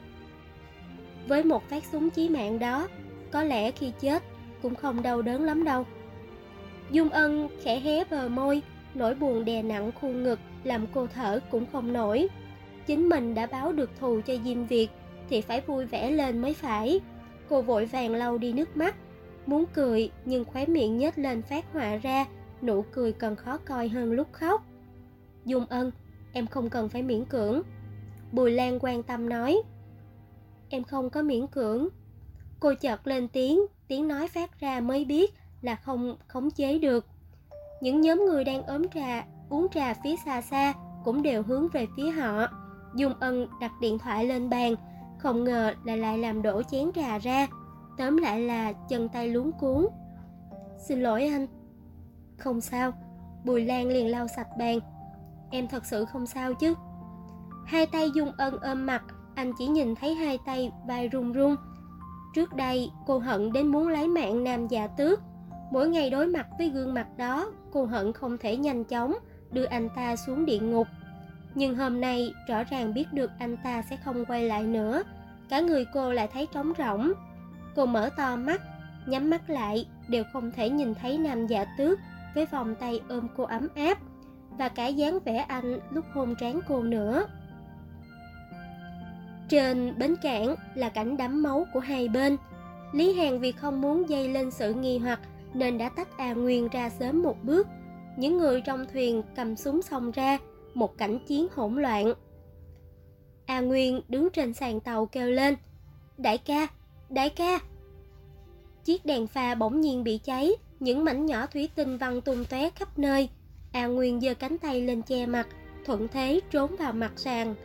Với một phát súng chí mạng đó, có lẽ khi chết cũng không đau đớn lắm đâu. Dung Ân khẽ hé bờ môi, nỗi buồn đè nặng khuôn ngực làm cô thở cũng không nổi. Chính mình đã báo được thù cho Diêm Việt thì phải vui vẻ lên mới phải. Cô vội vàng lau đi nước mắt, muốn cười nhưng khóe miệng nhếch lên phát họa ra, nụ cười còn khó coi hơn lúc khóc. Dung Ân, em không cần phải miễn cưỡng. Bùi Lan quan tâm nói. Em không có miễn cưỡng. Cô chợt lên tiếng nói phát ra mới biết là không khống chế được. Những nhóm người đang uống trà phía xa xa cũng đều hướng về phía họ. Dung Ân đặt điện thoại lên bàn, không ngờ là lại làm đổ chén trà ra, tóm lại là chân tay luống cuống. Xin lỗi anh. Không sao. Bùi Lan liền lau sạch bàn. Em thật sự không sao chứ? Hai tay Dung Ân ôm mặt, anh chỉ nhìn thấy hai tay vai run run. Trước đây cô hận đến muốn lấy mạng Nam Dạ Tước. Mỗi ngày đối mặt với gương mặt đó, cô hận không thể nhanh chóng đưa anh ta xuống địa ngục. Nhưng hôm nay rõ ràng biết được anh ta sẽ không quay lại nữa, cả người cô lại thấy trống rỗng. Cô mở to mắt, nhắm mắt lại, đều không thể nhìn thấy Nam Dạ Tước với vòng tay ôm cô ấm áp, và cả dáng vẻ anh lúc hôn trán cô nữa. Trên bến cảng là cảnh đẫm máu của hai bên. Lý Hàn vì không muốn dây lên sự nghi hoặc nên đã tách A Nguyên ra sớm một bước. Những người trong thuyền cầm súng xông ra, một cảnh chiến hỗn loạn. A Nguyên đứng trên sàn tàu kêu lên. Đại ca, đại ca. Chiếc đèn pha bỗng nhiên bị cháy, những mảnh nhỏ thủy tinh văng tung tóe khắp nơi. A Nguyên giơ cánh tay lên che mặt, thuận thế trốn vào mặt sàn.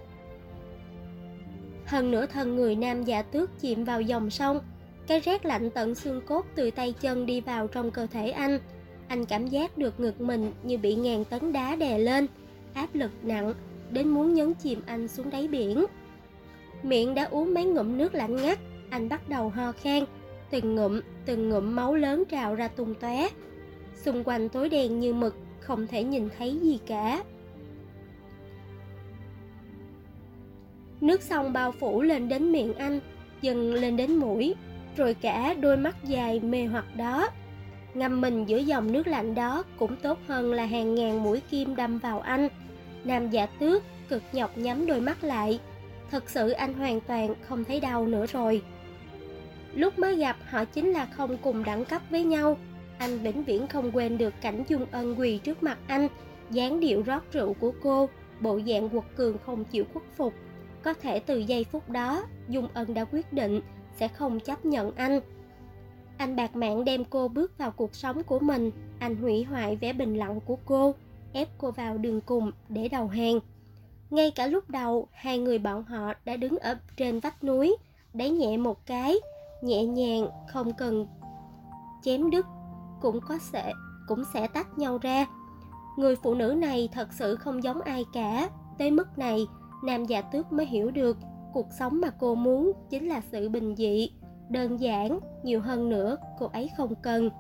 Hơn nửa thân người Nam Dạ Tước chìm vào dòng sông. Cái rét lạnh tận xương cốt từ tay chân đi vào trong cơ thể anh. Anh cảm giác được ngực mình như bị ngàn tấn đá đè lên, áp lực nặng đến muốn nhấn chìm anh xuống đáy biển. Miệng đã uống mấy ngụm nước lạnh ngắt, anh bắt đầu ho khan, từng ngụm máu lớn trào ra tung tóe. Xung quanh tối đen như mực, không thể nhìn thấy gì cả. Nước sông bao phủ lên đến miệng anh, dần lên đến mũi, rồi cả đôi mắt dài mê hoặc đó. Ngâm mình giữa dòng nước lạnh đó cũng tốt hơn là hàng ngàn mũi kim đâm vào anh. Nam Dạ Tước cực nhọc nhắm đôi mắt lại. Thật sự anh hoàn toàn không thấy đau nữa rồi. Lúc mới gặp họ chính là không cùng đẳng cấp với nhau. Anh vĩnh viễn không quên được cảnh Dung Ân quỳ trước mặt anh, dáng điệu rót rượu của cô, bộ dạng quật cường không chịu khuất phục. Có thể từ giây phút đó, Dung Ân đã quyết định sẽ không chấp nhận anh. Anh bạt mạng đem cô bước vào cuộc sống của mình. Anh hủy hoại vẻ bình lặng của cô, ép cô vào đường cùng để đầu hàng. Ngay cả lúc đầu, hai người bọn họ đã đứng ở trên vách núi, đẩy nhẹ một cái, nhẹ nhàng, không cần chém đứt, cũng sẽ tách nhau ra. Người phụ nữ này thật sự không giống ai cả. Tới mức này, Nam Dạ Tước mới hiểu được cuộc sống mà cô muốn chính là sự bình dị, đơn giản, nhiều hơn nữa cô ấy không cần.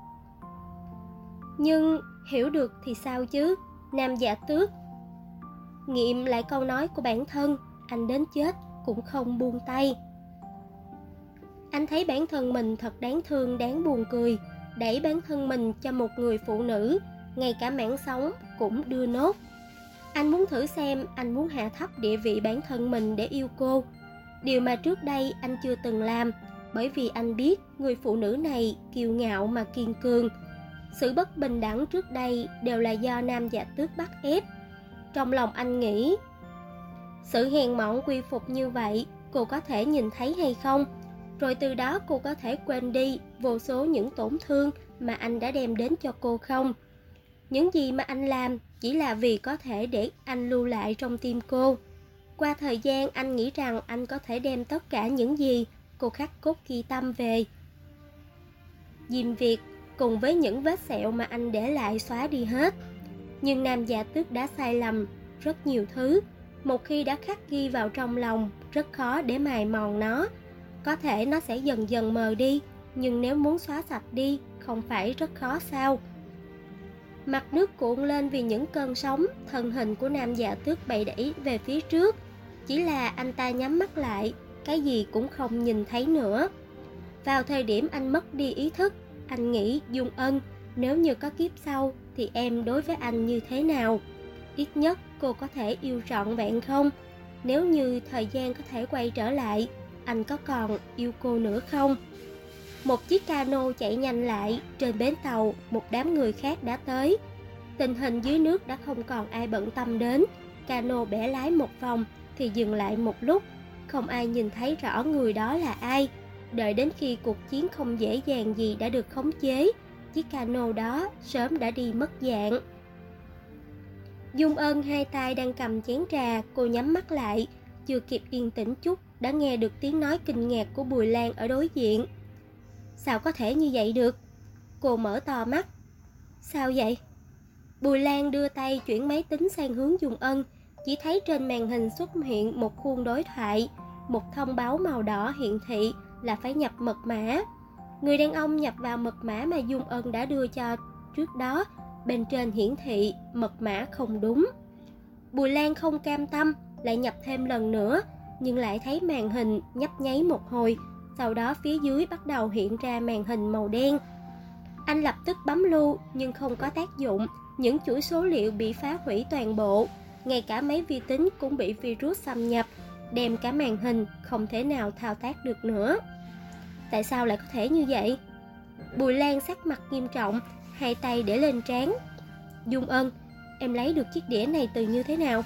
Nhưng hiểu được thì sao chứ? Nam Dạ Tước nghiệm lại câu nói của bản thân, anh đến chết cũng không buông tay. Anh thấy bản thân mình thật đáng thương, đáng buồn cười, đẩy bản thân mình cho một người phụ nữ, ngay cả mạng sống cũng đưa nốt. Anh muốn thử xem anh muốn hạ thấp địa vị bản thân mình để yêu cô, điều mà trước đây anh chưa từng làm, bởi vì anh biết người phụ nữ này kiêu ngạo mà kiên cường. Sự bất bình đẳng trước đây đều là do nam giả tước bắt ép. Trong lòng anh nghĩ, sự hèn mọn quy phục như vậy cô có thể nhìn thấy hay không? Rồi từ đó cô có thể quên đi vô số những tổn thương mà anh đã đem đến cho cô không? Những gì mà anh làm chỉ là vì có thể để anh lưu lại trong tim cô. Qua thời gian anh nghĩ rằng anh có thể đem tất cả những gì cô khắc cốt ghi tâm về. Diêm Việt cùng với những vết sẹo mà anh để lại xóa đi hết. Nhưng nam giả tước đã sai lầm rất nhiều thứ. Một khi đã khắc ghi vào trong lòng, rất khó để mài mòn nó. Có thể nó sẽ dần dần mờ đi, nhưng nếu muốn xóa sạch đi, không phải rất khó sao? Mặt nước cuộn lên vì những cơn sóng, thân hình của nam giả tước bị đẩy về phía trước. Chỉ là anh ta nhắm mắt lại, cái gì cũng không nhìn thấy nữa. Vào thời điểm anh mất đi ý thức, anh nghĩ Dung Ân, nếu như có kiếp sau thì em đối với anh như thế nào? Ít nhất cô có thể yêu trọn vẹn không? Nếu như thời gian có thể quay trở lại, anh có còn yêu cô nữa không? Một chiếc cano chạy nhanh lại, trên bến tàu một đám người khác đã tới. Tình hình dưới nước đã không còn ai bận tâm đến. Cano bẻ lái một vòng thì dừng lại một lúc, không ai nhìn thấy rõ người đó là ai. Đợi đến khi cuộc chiến không dễ dàng gì đã được khống chế, chiếc cano đó sớm đã đi mất dạng. Dung Ân hai tay đang cầm chén trà, cô nhắm mắt lại, chưa kịp yên tĩnh chút đã nghe được tiếng nói kinh ngạc của Bùi Lan ở đối diện. Sao có thể như vậy được? Cô mở to mắt. Sao vậy? Bùi Lan đưa tay chuyển máy tính sang hướng Dung Ân, chỉ thấy trên màn hình xuất hiện một khuôn đối thoại, một thông báo màu đỏ hiện thị là phải nhập mật mã. Người đàn ông nhập vào mật mã mà Dung Ân đã đưa cho trước đó, bên trên hiển thị mật mã không đúng. Bùi Lan không cam tâm, lại nhập thêm lần nữa, nhưng lại thấy màn hình nhấp nháy một hồi, sau đó phía dưới bắt đầu hiện ra màn hình màu đen. Anh lập tức bấm lưu nhưng không có tác dụng, những chuỗi số liệu bị phá hủy toàn bộ, ngay cả máy vi tính cũng bị virus xâm nhập, đem cả màn hình không thể nào thao tác được nữa. Tại sao lại có thể như vậy? Bùi Lan sắc mặt nghiêm trọng, hai tay để lên trán. Dung Ân, em lấy được chiếc đĩa này từ như thế nào?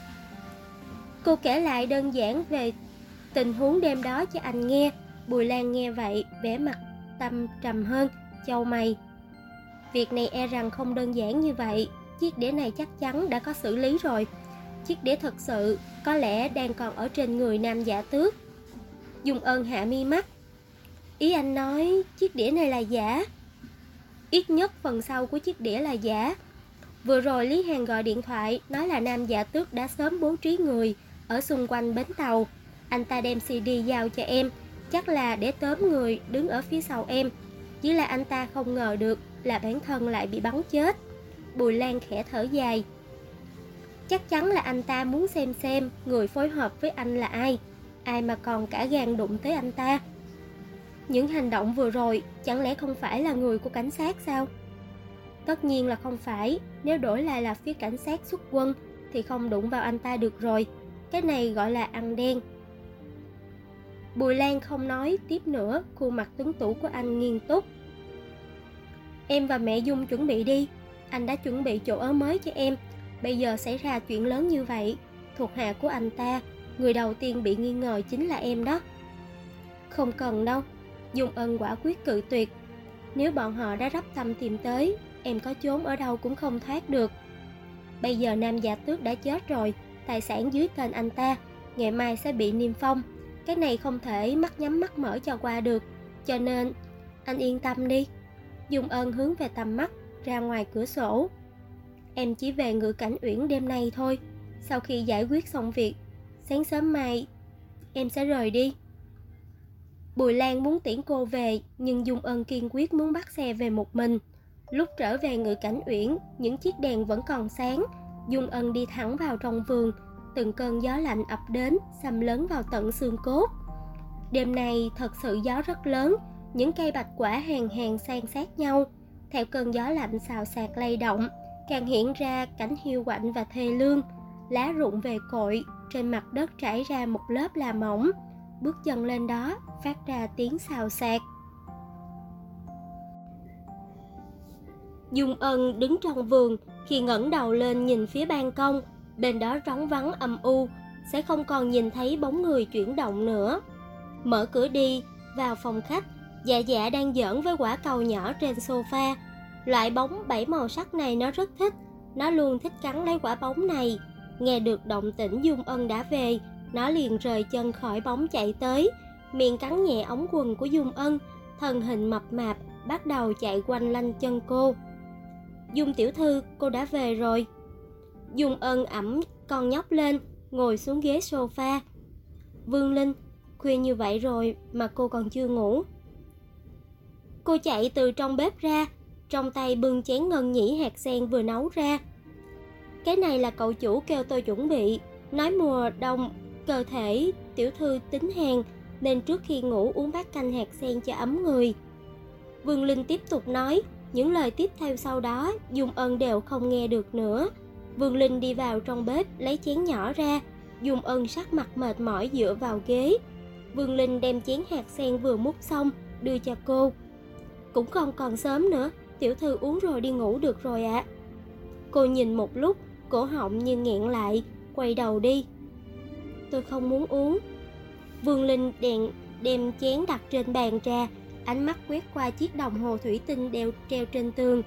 Cô kể lại đơn giản về tình huống đêm đó cho anh nghe. Bùi Lan nghe vậy, vẻ mặt tâm trầm hơn, chau mày. Việc này e rằng không đơn giản như vậy, chiếc đĩa này chắc chắn đã có xử lý rồi. Chiếc đĩa thật sự có lẽ đang còn ở trên người nam giả tước. Dung Ân hạ mi mắt. Ý anh nói chiếc đĩa này là giả? Ít nhất phần sau của chiếc đĩa là giả. Vừa rồi Lý Hàn gọi điện thoại nói là nam giả tước đã sớm bố trí người ở xung quanh bến tàu. Anh ta đem CD giao cho em, chắc là để tóm người đứng ở phía sau em. Chỉ là anh ta không ngờ được là bản thân lại bị bắn chết. Bùi Lan khẽ thở dài. Chắc chắn là anh ta muốn xem người phối hợp với anh là ai. Ai mà còn cả gan đụng tới anh ta. Những hành động vừa rồi chẳng lẽ không phải là người của cảnh sát sao? Tất nhiên là không phải. Nếu đổi lại là phía cảnh sát xuất quân thì không đụng vào anh ta được rồi. Cái này gọi là ăn đen. Bùi Lan không nói tiếp nữa, khuôn mặt tuấn tú của anh nghiêm túc. Em và mẹ Dung chuẩn bị đi. Anh đã chuẩn bị chỗ ở mới cho em. Bây giờ xảy ra chuyện lớn như vậy, thuộc hạ của anh ta, người đầu tiên bị nghi ngờ chính là em đó. Không cần đâu. Dung Ân quả quyết cự tuyệt. Nếu bọn họ đã rắp tâm tìm tới, em có trốn ở đâu cũng không thoát được. Bây giờ nam giả tước đã chết rồi, tài sản dưới tên anh ta, ngày mai sẽ bị niêm phong. Cái này không thể mắt nhắm mắt mở cho qua được. Cho nên, anh yên tâm đi. Dung Ân hướng về tầm mắt, ra ngoài cửa sổ. Em chỉ về Ngự Cảnh Uyển đêm nay thôi. Sau khi giải quyết xong việc, sáng sớm mai em sẽ rời đi. Bùi Lan muốn tiễn cô về, nhưng Dung Ân kiên quyết muốn bắt xe về một mình. Lúc trở về Ngự Cảnh Uyển, những chiếc đèn vẫn còn sáng. Dung Ân đi thẳng vào trong vườn. Từng cơn gió lạnh ập đến, xâm lấn vào tận xương cốt. Đêm nay thật sự gió rất lớn, những cây bạch quả hàng hàng san sát nhau. Theo cơn gió lạnh xào xạc lay động, càng hiện ra cảnh hiu quạnh và thê lương. Lá rụng về cội, trên mặt đất trải ra một lớp là mỏng. bước chân lên đó, phát ra tiếng xào xạc. Dung Ân đứng trong vườn, khi ngẩng đầu lên nhìn phía ban công, bên đó trống vắng âm u, sẽ không còn nhìn thấy bóng người chuyển động nữa. Mở cửa đi, vào phòng khách, Dạ Dạ đang giỡn với quả cầu nhỏ trên sofa. Loại bóng 7 màu sắc này nó rất thích, nó luôn thích cắn lấy quả bóng này. Nghe được động tĩnh Dung Ân đã về, nó liền rời chân khỏi bóng chạy tới, miệng cắn nhẹ ống quần của Dung Ân, thân hình mập mạp bắt đầu chạy quanh lanh chân cô. Dung tiểu thư, cô đã về rồi. Dung Ân ẵm con nhóc lên, ngồi xuống ghế sofa. Vương Linh, khuya như vậy rồi mà cô còn chưa ngủ. Cô chạy từ trong bếp ra, trong tay bưng chén ngân nhĩ hạt sen vừa nấu ra. Cái này là cậu chủ kêu tôi chuẩn bị, nói mùa đông cơ thể tiểu thư tính hèn, nên trước khi ngủ uống bát canh hạt sen cho ấm người. Vương Linh tiếp tục nói, những lời tiếp theo sau đó Dung Ân đều không nghe được nữa. Vương Linh đi vào trong bếp lấy chén nhỏ ra, Dung Ân sắc mặt mệt mỏi dựa vào ghế. Vương Linh đem chén hạt sen vừa múc xong đưa cho cô. Cũng không còn sớm nữa, tiểu thư uống rồi đi ngủ được rồi ạ. Cô nhìn một lúc, cổ họng như nghẹn lại, quay đầu đi. Tôi không muốn uống. Vương Linh đem chén đặt trên bàn trà, ánh mắt quét qua chiếc đồng hồ thủy tinh treo trên tường.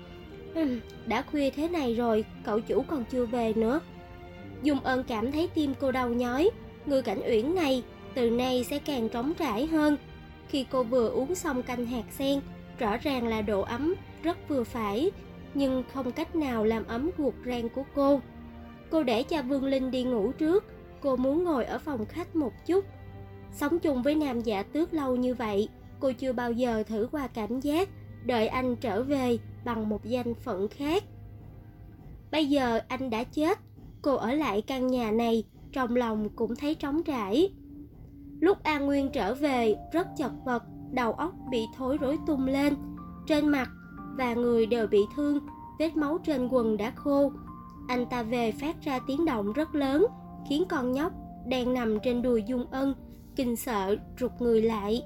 Đã khuya thế này rồi, cậu chủ còn chưa về nữa. Dung Ân cảm thấy tim cô đau nhói. Người Cảnh Uyển này từ nay sẽ càng trống trải hơn. Khi cô vừa uống xong canh hạt sen, rõ ràng là độ ấm rất vừa phải, nhưng không cách nào làm ấm ruột rang của cô. Cô để cho Vương Linh đi ngủ trước, cô muốn ngồi ở phòng khách một chút. Sống chung với Nam Dạ Tước lâu như vậy, cô chưa bao giờ thử qua cảm giác đợi anh trở về bằng một danh phận khác. Bây giờ anh đã chết, cô ở lại căn nhà này, trong lòng cũng thấy trống trải. Lúc An Nguyên trở về, rất chật vật, đầu óc bị thối rối tung lên. Trên mặt và người đều bị thương, vết máu trên quần đã khô. Anh ta về phát ra tiếng động rất lớn, khiến con nhóc đang nằm trên đùi Dung Ân kinh sợ rụt người lại.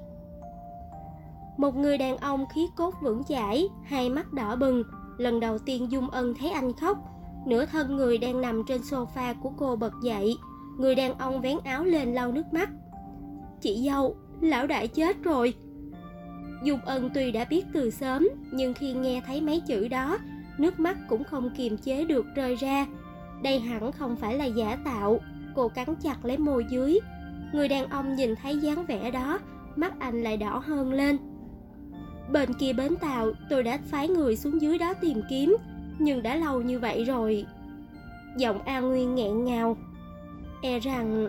Một người đàn ông khí cốt vững chãi, hai mắt đỏ bừng. Lần đầu tiên Dung Ân thấy anh khóc. Nửa thân người đang nằm trên sofa của cô bật dậy. Người đàn ông vén áo lên lau nước mắt. Chị dâu, lão đại chết rồi. Dung Ân tuy đã biết từ sớm, nhưng khi nghe thấy mấy chữ đó, nước mắt cũng không kiềm chế được rơi ra. Đây hẳn không phải là giả tạo. Cô cắn chặt lấy môi dưới. Người đàn ông nhìn thấy dáng vẻ đó, mắt anh lại đỏ hơn lên. Bên kia bến tàu, tôi đã phái người xuống dưới đó tìm kiếm, nhưng đã lâu như vậy rồi. Giọng An Nguyên nghẹn ngào. E rằng...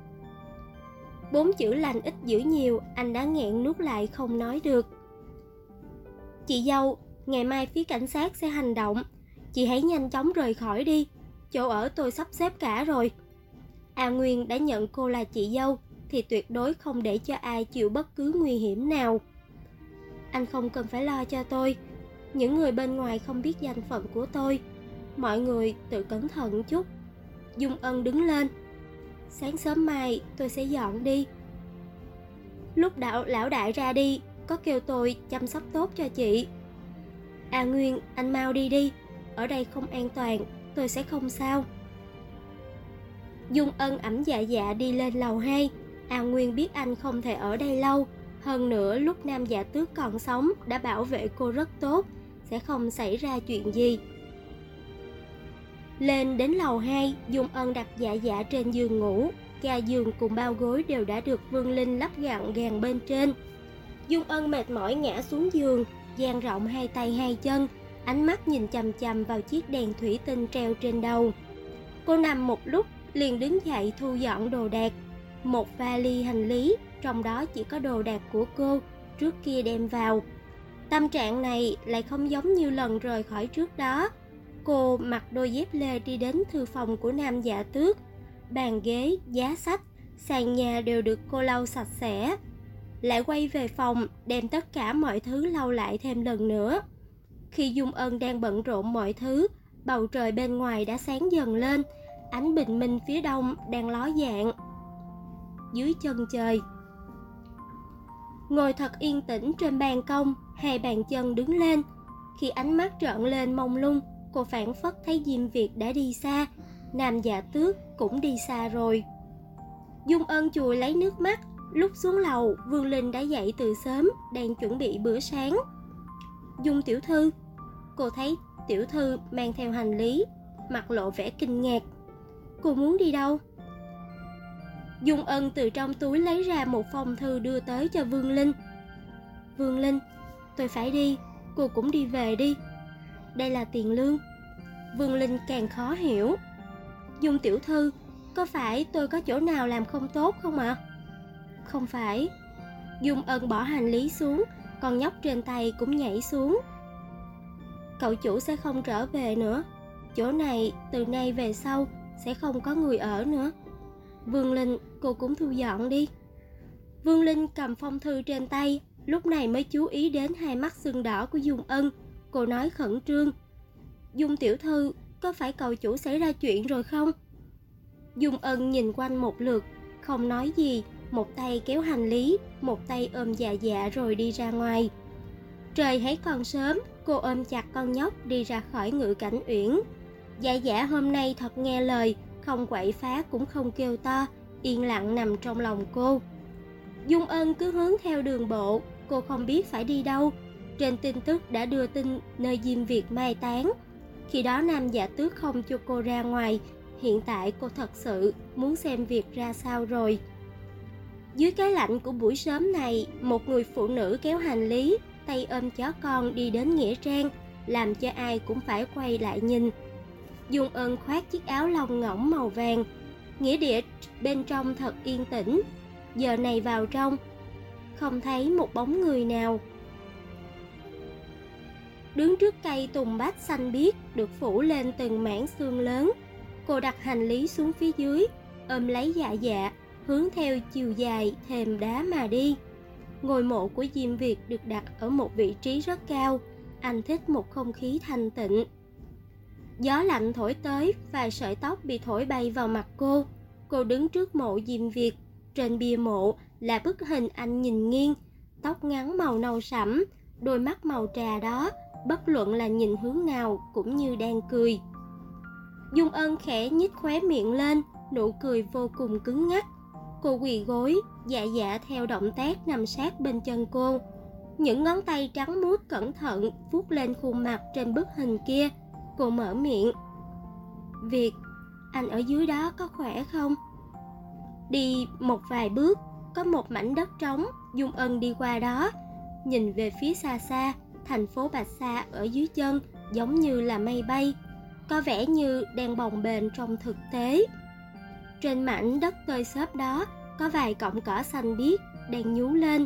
4 chữ lành ít dữ nhiều, anh đã nghẹn nuốt lại không nói được. Chị dâu, ngày mai phía cảnh sát sẽ hành động. Chị hãy nhanh chóng rời khỏi đi. Chỗ ở tôi sắp xếp cả rồi. An Nguyên đã nhận cô là chị dâu thì tuyệt đối không để cho ai chịu bất cứ nguy hiểm nào. Anh không cần phải lo cho tôi. Những người bên ngoài không biết danh phận của tôi. Mọi người tự cẩn thận chút. Dung Ân đứng lên. Sáng sớm mai tôi sẽ dọn đi. Lúc lão đại ra đi, có kêu tôi chăm sóc tốt cho chị. An Nguyên, anh mau đi đi. Ở đây không an toàn, tôi sẽ không sao. Dung Ân ẵm Dạ Dạ đi lên lầu 2. An Nguyên biết anh không thể ở đây lâu. Hơn nữa lúc Nam Dạ Tước còn sống đã bảo vệ cô rất tốt, sẽ không xảy ra chuyện gì. Lên đến lầu 2, Dung Ân đặt Dạ Dạ trên giường ngủ. Ga giường cùng bao gối đều đã được Vương Linh lắp gọn gàng bên trên. Dung Ân mệt mỏi ngã xuống giường, dang rộng hai tay hai chân, ánh mắt nhìn chằm chằm vào chiếc đèn thủy tinh treo trên đầu. Cô nằm một lúc, liền đứng dậy thu dọn đồ đạc. Một vali hành lý, trong đó chỉ có đồ đạc của cô trước kia đem vào. Tâm trạng này lại không giống như lần rời khỏi trước đó. Cô mặc đôi dép lê đi đến thư phòng của Nam Dạ Tước. Bàn ghế, giá sách, sàn nhà đều được cô lau sạch sẽ. Lại quay về phòng, đem tất cả mọi thứ lau lại thêm lần nữa. Khi Dung Ân đang bận rộn mọi thứ, bầu trời bên ngoài đã sáng dần lên. Ánh bình minh phía đông đang ló dạng. dưới chân trời. Ngồi thật yên tĩnh trên ban công, hai bàn chân đứng lên. Khi ánh mắt trợn lên mông lung, cô phảng phất thấy Diêm Việt đã đi xa, Nam Dạ Tước cũng đi xa rồi. Dung Ân chùi lấy nước mắt. Lúc xuống lầu, Vương Linh đã dậy từ sớm, đang chuẩn bị bữa sáng. Dung tiểu thư. Cô thấy tiểu thư mang theo hành lý, mặt lộ vẻ kinh ngạc. Cô muốn đi đâu? Dung Ân từ trong túi lấy ra một phong thư đưa tới cho Vương Linh. Vương Linh, tôi phải đi, cô cũng đi về đi. Đây là tiền lương. Vương Linh càng khó hiểu. Dung tiểu thư, có phải tôi có chỗ nào làm không tốt không ạ? Không phải. Dung Ân bỏ hành lý xuống, con nhóc trên tay cũng nhảy xuống. Cậu chủ sẽ không trở về nữa. Chỗ này từ nay về sau sẽ không có người ở nữa. Vương Linh, cô cũng thu dọn đi. Vương Linh cầm phong thư trên tay, lúc này mới chú ý đến hai mắt sưng đỏ của Dung Ân. Cô nói khẩn trương. Dung tiểu thư, có phải cậu chủ xảy ra chuyện rồi không? Dung Ân nhìn quanh một lượt, không nói gì, một tay kéo hành lý, một tay ôm Dạ Dạ rồi đi ra ngoài. Trời hãy còn sớm, cô ôm chặt con nhóc đi ra khỏi Ngự Cảnh Uyển. Dạ Dạ hôm nay thật nghe lời, không quậy phá cũng không kêu to, yên lặng nằm trong lòng cô. Dung Ân cứ hướng theo đường bộ, cô không biết phải đi đâu. Trên tin tức đã đưa tin nơi Diêm Việt mai táng. Khi đó Nam Dạ Tước không cho cô ra ngoài, hiện tại cô thật sự muốn xem việc ra sao rồi. Dưới cái lạnh của buổi sớm này, một người phụ nữ kéo hành lý, tay ôm chó con đi đến nghĩa trang, làm cho ai cũng phải quay lại nhìn. Dung Ân khoác chiếc áo lông ngỗng màu vàng. Nghĩa địa bên trong thật yên tĩnh. Giờ này vào trong, không thấy một bóng người nào. Đứng trước cây tùng bách xanh biếc được phủ lên từng mảng xương lớn, cô đặt hành lý xuống phía dưới, ôm lấy Dạ Dạ, hướng theo chiều dài thềm đá mà đi. Ngôi mộ của Diêm Việt được đặt ở một vị trí rất cao. Anh thích một không khí thanh tịnh. Gió lạnh thổi tới, vài sợi tóc bị thổi bay vào mặt cô. Cô đứng trước mộ Diêm Việt. Trên bia mộ là bức hình anh nhìn nghiêng, tóc ngắn màu nâu sẫm, đôi mắt màu trà đó, bất luận là nhìn hướng nào cũng như đang cười. Dung Ân khẽ nhếch khóe miệng lên, nụ cười vô cùng cứng ngắc. Cô quỳ gối, Dạ Dạ theo động tác nằm sát bên chân cô. Những ngón tay trắng muốt cẩn thận vuốt lên khuôn mặt trên bức hình kia. Cô mở miệng. Việt, anh ở dưới đó có khỏe không? Đi một vài bước, có một mảnh đất trống. Dung Ân đi qua đó, nhìn về phía xa xa, thành phố Bạch Sa ở dưới chân giống như là mây bay, có vẻ như đang bồng bềnh trong thực tế. Trên mảnh đất tơi xốp đó có vài cọng cỏ xanh biếc đang nhú lên.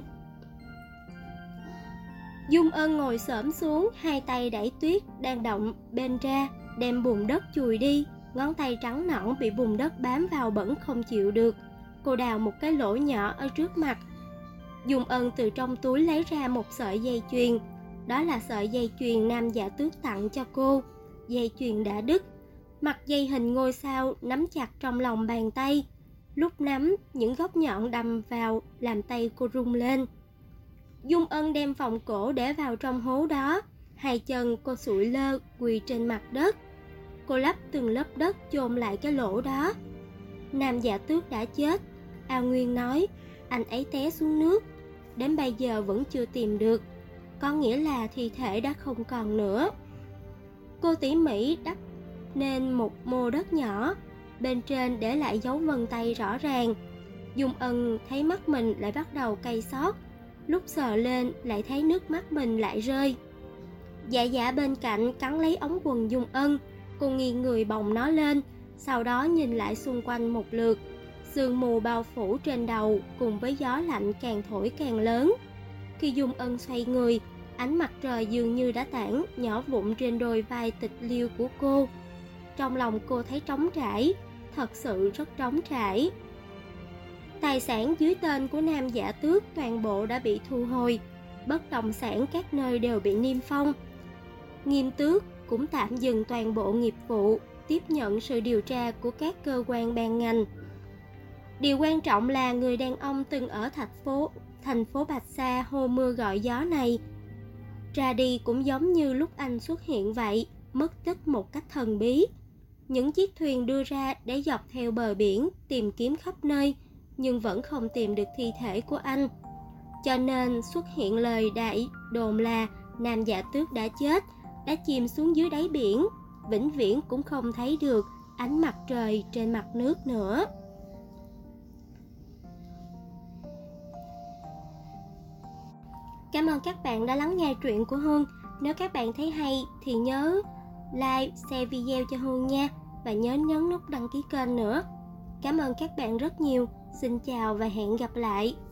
Dung Ân ngồi xổm xuống, hai tay đẩy tuyết đang động bên ra, đem bùn đất chùi đi. Ngón tay trắng nõn bị bùn đất bám vào bẩn không chịu được. Cô đào một cái lỗ nhỏ ở trước mặt. Dung Ân từ trong túi lấy ra một sợi dây chuyền. Đó là sợi dây chuyền Nam Dạ Tước tặng cho cô. Dây chuyền đã đứt, mặt dây hình ngôi sao nắm chặt trong lòng bàn tay. Lúc nắm, những góc nhọn đâm vào làm tay cô rung lên. Dung Ân đem vòng cổ để vào trong hố đó. Hai chân cô sụi lơ quỳ trên mặt đất. Cô lấp từng lớp đất chôn lại cái lỗ đó. Nam Dạ Tước đã chết. A Nguyên nói anh ấy té xuống nước, đến bây giờ vẫn chưa tìm được, có nghĩa là thi thể đã không còn nữa. Cô tỉ mỉ đắp nên một mô đất nhỏ, bên trên để lại dấu vân tay rõ ràng. Dung Ân thấy mắt mình lại bắt đầu cay xót, lúc sờ lên lại thấy nước mắt mình lại rơi. Dạ Dạ bên cạnh cắn lấy ống quần Dung Ân. Cô nghiêng người bồng nó lên, sau đó nhìn lại xung quanh một lượt. Sương mù bao phủ trên đầu cùng với gió lạnh càng thổi càng lớn. Khi Dung Ân xoay người, ánh mặt trời dường như đã tản nhỏ vụn trên đôi vai tịch liêu của cô. Trong lòng cô thấy trống trải, thật sự rất trống trải. Tài sản dưới tên của Nam Dạ Tước toàn bộ đã bị thu hồi, bất động sản các nơi đều bị niêm phong. Nghiêm Tước cũng tạm dừng toàn bộ nghiệp vụ, tiếp nhận sự điều tra của các cơ quan ban ngành. Điều quan trọng là người đàn ông từng ở thành phố Bạch Sa hôm mưa gọi gió này ra đi cũng giống như lúc anh xuất hiện vậy, mất tích một cách thần bí. Những chiếc thuyền đưa ra để dọc theo bờ biển tìm kiếm khắp nơi, nhưng vẫn không tìm được thi thể của anh. Cho nên xuất hiện lời đại đồn là nam Dạ Tước đã chết, đã chìm xuống dưới đáy biển, vĩnh viễn cũng không thấy được ánh mặt trời trên mặt nước nữa. Cảm ơn các bạn đã lắng nghe truyện của Hương. Nếu các bạn thấy hay thì nhớ like, share video cho Hương nha. Và nhớ nhấn nút đăng ký kênh nữa. Cảm ơn các bạn rất nhiều. Xin chào và hẹn gặp lại.